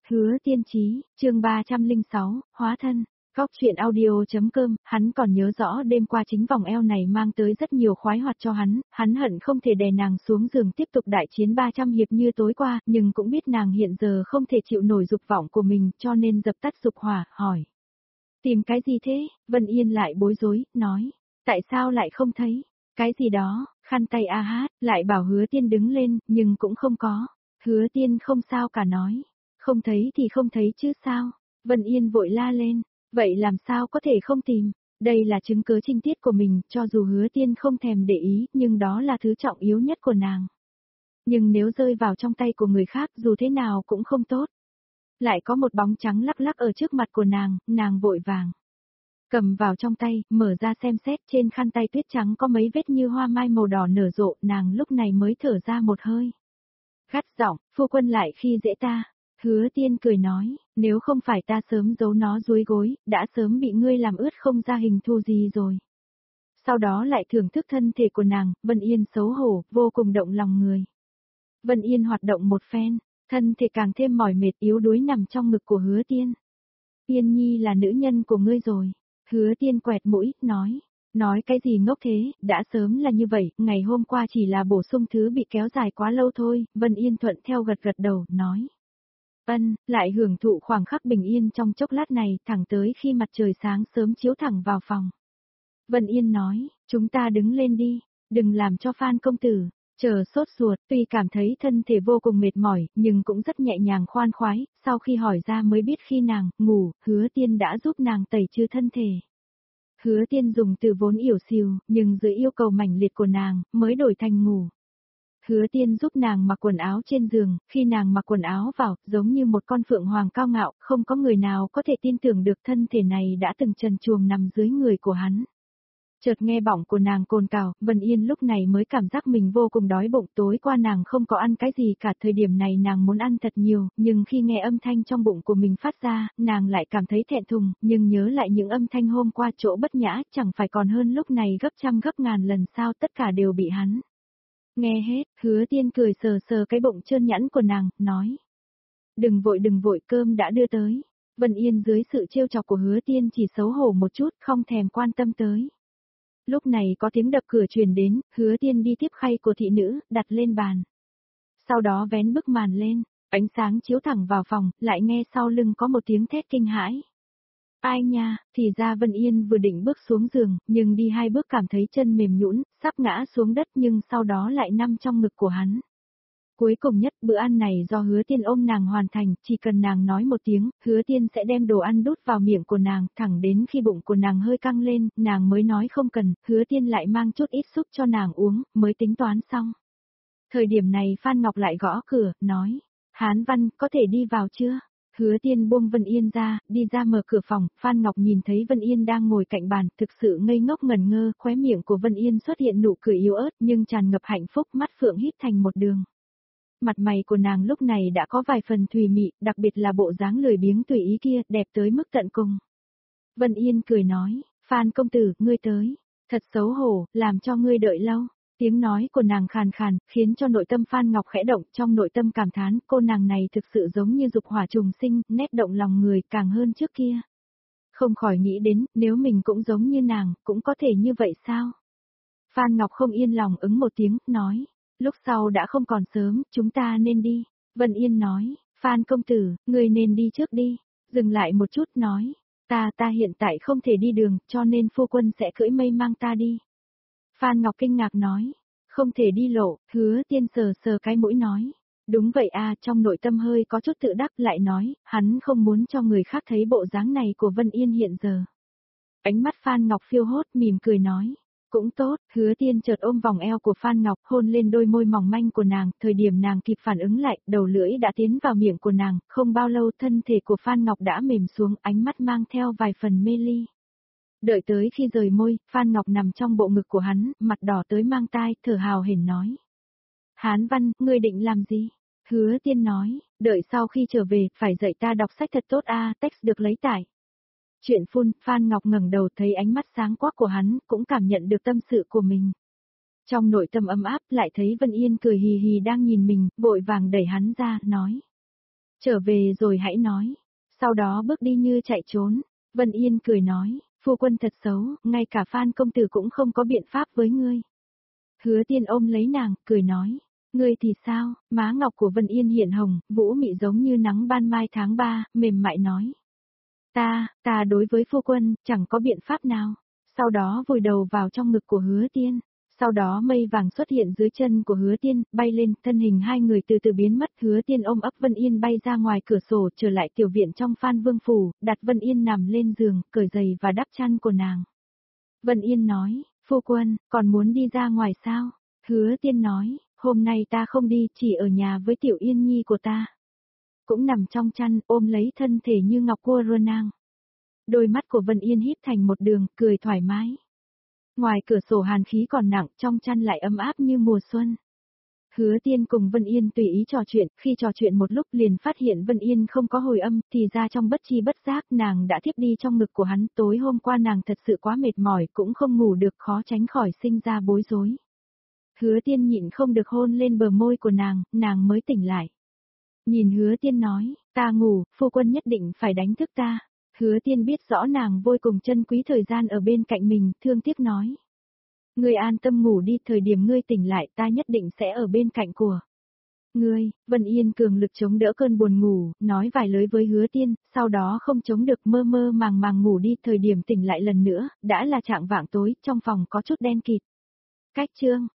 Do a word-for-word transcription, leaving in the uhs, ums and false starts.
Hứa Tiên Chí, chương ba trăm lẻ sáu, hóa thân. Góc truyện audio.com, hắn còn nhớ rõ đêm qua chính vòng eo này mang tới rất nhiều khoái hoạt cho hắn, hắn hận không thể đè nàng xuống giường tiếp tục đại chiến ba trăm hiệp như tối qua, nhưng cũng biết nàng hiện giờ không thể chịu nổi dục vọng của mình cho nên dập tắt dục hỏa, hỏi. Tìm cái gì thế? Vân Yên lại bối rối, nói. Tại sao lại không thấy? Cái gì đó, khăn tay a hát, lại bảo Hứa Tiên đứng lên, nhưng cũng không có. Hứa Tiên không sao cả nói. Không thấy thì không thấy chứ sao? Vân Yên vội la lên. Vậy làm sao có thể không tìm? Đây là chứng cứ trinh tiết của mình, cho dù Hứa Tiên không thèm để ý, nhưng đó là thứ trọng yếu nhất của nàng. Nhưng nếu rơi vào trong tay của người khác dù thế nào cũng không tốt. Lại có một bóng trắng lắc lắc ở trước mặt của nàng, nàng vội vàng. Cầm vào trong tay, mở ra xem xét, trên khăn tay tuyết trắng có mấy vết như hoa mai màu đỏ nở rộ, nàng lúc này mới thở ra một hơi. Gắt giọng, phu quân lại khi dễ ta. Hứa Tiên cười nói, nếu không phải ta sớm giấu nó dưới gối, đã sớm bị ngươi làm ướt không ra hình thù gì rồi. Sau đó lại thưởng thức thân thể của nàng, Vân Yên xấu hổ, vô cùng động lòng người. Vân Yên hoạt động một phen, thân thể càng thêm mỏi mệt yếu đuối nằm trong ngực của Hứa Tiên. Tiên Nhi là nữ nhân của ngươi rồi. Hứa Tiên quẹt mũi, nói. Nói cái gì ngốc thế, đã sớm là như vậy, ngày hôm qua chỉ là bổ sung thứ bị kéo dài quá lâu thôi, Vân Yên thuận theo gật gật đầu, nói. Ân, lại hưởng thụ khoảng khắc bình yên trong chốc lát này, thẳng tới khi mặt trời sáng sớm chiếu thẳng vào phòng. Vân Yên nói, chúng ta đứng lên đi, đừng làm cho Phan công tử, chờ sốt ruột, tuy cảm thấy thân thể vô cùng mệt mỏi, nhưng cũng rất nhẹ nhàng khoan khoái, sau khi hỏi ra mới biết khi nàng ngủ, Hứa Tiên đã giúp nàng tẩy trừ thân thể. Hứa Tiên dùng từ vốn yểu xìu, nhưng dưới yêu cầu mãnh liệt của nàng, mới đổi thành ngủ. Hứa Tiên giúp nàng mặc quần áo trên giường, khi nàng mặc quần áo vào, giống như một con phượng hoàng cao ngạo, không có người nào có thể tin tưởng được thân thể này đã từng trần truồng nằm dưới người của hắn. Chợt nghe bỏng của nàng cồn cào, Vân Yên lúc này mới cảm giác mình vô cùng đói bụng, tối qua nàng không có ăn cái gì cả, thời điểm này nàng muốn ăn thật nhiều, nhưng khi nghe âm thanh trong bụng của mình phát ra, nàng lại cảm thấy thẹn thùng, nhưng nhớ lại những âm thanh hôm qua chỗ bất nhã, chẳng phải còn hơn lúc này gấp trăm gấp ngàn lần sao, tất cả đều bị hắn. Nghe hết, Hứa Tiên cười sờ sờ cái bụng trơn nhẵn của nàng, nói. Đừng vội đừng vội, cơm đã đưa tới. Vân Yên dưới sự trêu chọc của Hứa Tiên chỉ xấu hổ một chút, không thèm quan tâm tới. Lúc này có tiếng đập cửa truyền đến, Hứa Tiên đi tiếp khay của thị nữ, đặt lên bàn. Sau đó vén bức màn lên, ánh sáng chiếu thẳng vào phòng, lại nghe sau lưng có một tiếng thét kinh hãi. Ai nha, thì ra Vân Yên vừa định bước xuống giường, nhưng đi hai bước cảm thấy chân mềm nhũn, sắp ngã xuống đất nhưng sau đó lại nằm trong ngực của hắn. Cuối cùng nhất, bữa ăn này do Hứa Tiên ôm nàng hoàn thành, chỉ cần nàng nói một tiếng, Hứa Tiên sẽ đem đồ ăn đút vào miệng của nàng, thẳng đến khi bụng của nàng hơi căng lên, nàng mới nói không cần, Hứa Tiên lại mang chút ít súp cho nàng uống, mới tính toán xong. Thời điểm này Phan Ngọc lại gõ cửa, nói, Hán Văn, có thể đi vào chưa? Hứa Tiên buông Vân Yên ra, đi ra mở cửa phòng, Phan Ngọc nhìn thấy Vân Yên đang ngồi cạnh bàn, thực sự ngây ngốc ngẩn ngơ, khóe miệng của Vân Yên xuất hiện nụ cười yếu ớt nhưng tràn ngập hạnh phúc, mắt phượng híp thành một đường. Mặt mày của nàng lúc này đã có vài phần thùy mị, đặc biệt là bộ dáng lười biếng tùy ý kia, đẹp tới mức tận cùng. Vân Yên cười nói, Phan công tử, ngươi tới, thật xấu hổ, làm cho ngươi đợi lâu. Tiếng nói của nàng khàn khàn, khiến cho nội tâm Phan Ngọc khẽ động, trong nội tâm cảm thán, cô nàng này thực sự giống như dục hỏa trùng sinh, nét động lòng người càng hơn trước kia. Không khỏi nghĩ đến, nếu mình cũng giống như nàng, cũng có thể như vậy sao? Phan Ngọc không yên lòng ứng một tiếng, nói, lúc sau đã không còn sớm, chúng ta nên đi. Vân Yên nói, Phan công tử, người nên đi trước đi. Dừng lại một chút nói, ta ta hiện tại không thể đi đường, cho nên phu quân sẽ cưỡi mây mang ta đi. Phan Ngọc kinh ngạc nói, không thể đi lộ, Hứa Tiên sờ sờ cái mũi nói, đúng vậy à, trong nội tâm hơi có chút tự đắc, lại nói, hắn không muốn cho người khác thấy bộ dáng này của Vân Yên hiện giờ. Ánh mắt Phan Ngọc phiêu hốt, mỉm cười nói, cũng tốt. Hứa Tiên chợt ôm vòng eo của Phan Ngọc, hôn lên đôi môi mỏng manh của nàng, thời điểm nàng kịp phản ứng lại, đầu lưỡi đã tiến vào miệng của nàng, không bao lâu thân thể của Phan Ngọc đã mềm xuống, ánh mắt mang theo vài phần mê ly. Đợi tới khi rời môi, Phan Ngọc nằm trong bộ ngực của hắn, mặt đỏ tới mang tai, thở hào hển nói. Hán Văn, ngươi định làm gì? Hứa Tiên nói, đợi sau khi trở về, phải dạy ta đọc sách thật tốt a, text được lấy tải. Chuyện phun, Phan Ngọc ngẩng đầu thấy ánh mắt sáng quắc của hắn, cũng cảm nhận được tâm sự của mình. Trong nội tâm ấm áp, lại thấy Vân Yên cười hì hì đang nhìn mình, vội vàng đẩy hắn ra, nói. Trở về rồi hãy nói. Sau đó bước đi như chạy trốn. Vân Yên cười nói, phu quân thật xấu, ngay cả Phan công tử cũng không có biện pháp với ngươi. Hứa Tiên ôm lấy nàng, cười nói, ngươi thì sao? Má ngọc của Vân Yên hiện hồng, vũ mị giống như nắng ban mai tháng ba, mềm mại nói. Ta, ta đối với phu quân, chẳng có biện pháp nào. Sau đó vùi đầu vào trong ngực của Hứa Tiên. Sau đó mây vàng xuất hiện dưới chân của Hứa Tiên, bay lên, thân hình hai người từ từ biến mất. Hứa Tiên ôm ấp Vân Yên bay ra ngoài cửa sổ, trở lại tiểu viện trong Phan Vương phủ, đặt Vân Yên nằm lên giường, cởi giày và đắp chăn của nàng. Vân Yên nói, phu quân, còn muốn đi ra ngoài sao? Hứa Tiên nói, hôm nay ta không đi, chỉ ở nhà với tiểu Yên Nhi của ta. Cũng nằm trong chăn, ôm lấy thân thể như ngọc cua rơ nang. Đôi mắt của Vân Yên híp thành một đường, cười thoải mái. Ngoài cửa sổ hàn khí còn nặng, trong chăn lại ấm áp như mùa xuân. Hứa Tiên cùng Vân Yên tùy ý trò chuyện, khi trò chuyện một lúc liền phát hiện Vân Yên không có hồi âm, thì ra trong bất chi bất giác nàng đã thiếp đi trong ngực của hắn. Tối hôm qua nàng thật sự quá mệt mỏi, cũng không ngủ được, khó tránh khỏi sinh ra bối rối. Hứa Tiên nhịn không được hôn lên bờ môi của nàng, nàng mới tỉnh lại. Nhìn Hứa Tiên nói, ta ngủ, phu quân nhất định phải đánh thức ta. Hứa Tiên biết rõ nàng vô cùng trân quý thời gian ở bên cạnh mình, thương tiếc nói. Ngươi an tâm ngủ đi, thời điểm ngươi tỉnh lại ta nhất định sẽ ở bên cạnh của ngươi. Vân Yên cường lực chống đỡ cơn buồn ngủ, nói vài lời với Hứa Tiên, sau đó không chống được mơ mơ màng màng ngủ đi. Thời điểm tỉnh lại lần nữa, đã là trạng vạng tối, trong phòng có chút đen kịt. Cách chương